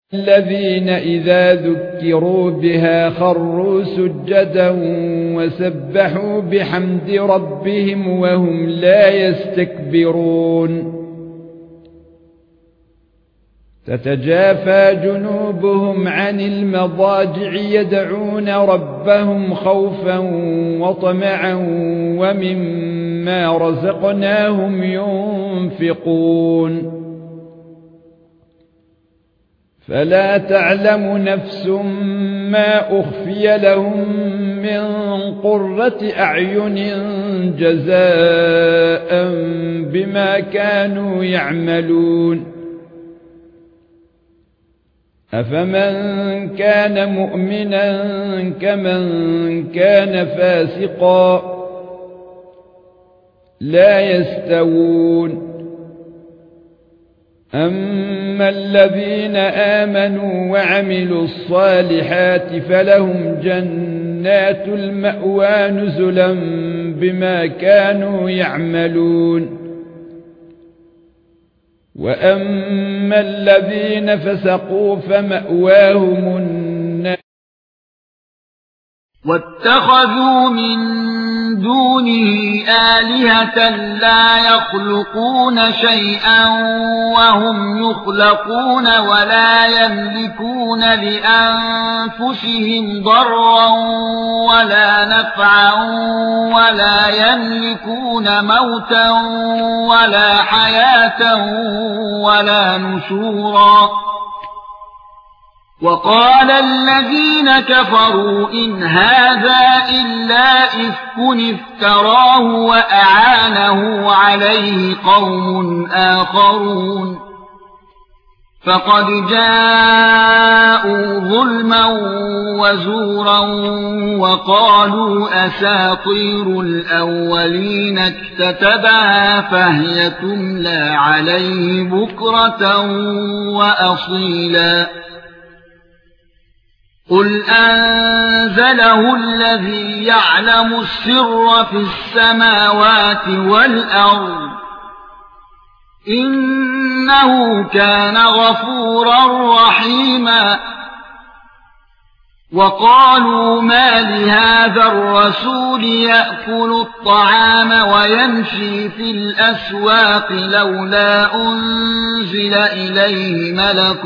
الذين إذا ذكروا بها خروا سجدا وسبحوا بحمد ربهم وهم لا يستكبرون تتجافى جنوبهم عن المضاجع يدعون ربهم خوفا وطمعا ومما رزقناهم ينفقون فلا تعلم نفس ما اخفي لهم من قرة اعين جزاء بما كانوا يعملون افمن كان مؤمنا كمن كان فاسقا لا يستوون اما الذين امنوا وعملوا الصالحات فلهم جنات المأوى نزلا بما كانوا يعملون واما الذين فسقوا فمأواهم النار واتخذوا من دونه آلهة لا يخلقون شيئا وهم يخلقون ولا يملكون لأنفسهم ضرا ولا نفعا ولا يملكون موتا ولا حياة ولا نشورا وقال الذين كفروا إن هذا إلا إفك افتراه وأعانه عليه قوم آخرون فقد جاءوا ظلما وزورا وقالوا أساطير الأولين اكتتبها فهي تملى عليه بكرة وأصيلا قل أنزله الذي يعلم السر في السماوات والأرض إنه كان غفورا رحيما وقالوا ما لهذا الرسول يأكل الطعام ويمشي في الأسواق لولا أنزل إليه ملك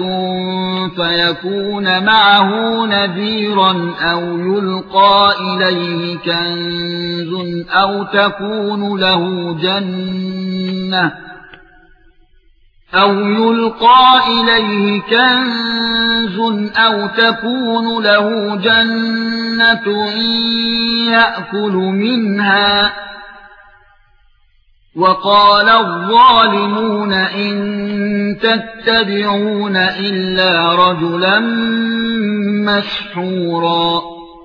فيكون معه نذيرا أو يلقى إليه كنز أو تكون له جنة يأكل منها وقال الظالمون إن تتبعون إلا رجلا مسحورا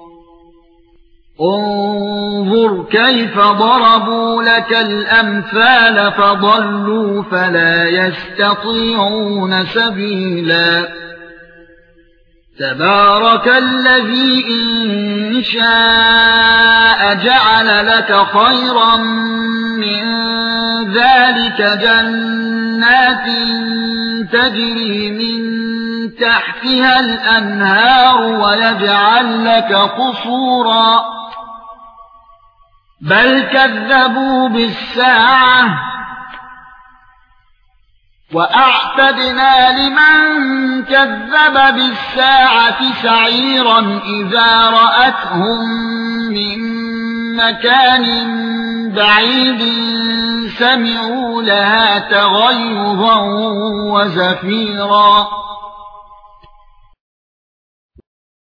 انظر كيف ضربوا لك الأمثال فضلوا فلا يستطيعون سبيلا تبارك الذي إن شاء جعل لك خيرا من ذلك جنات تجري من تحتها الأنهار ويجعل لك قصورا بل كذبوا بالساعة وأعتدنا لمن كذب بالساعة سعيرا إذا رأتهم من مكان بعيد سمعوا لها تغيظا وزفيرا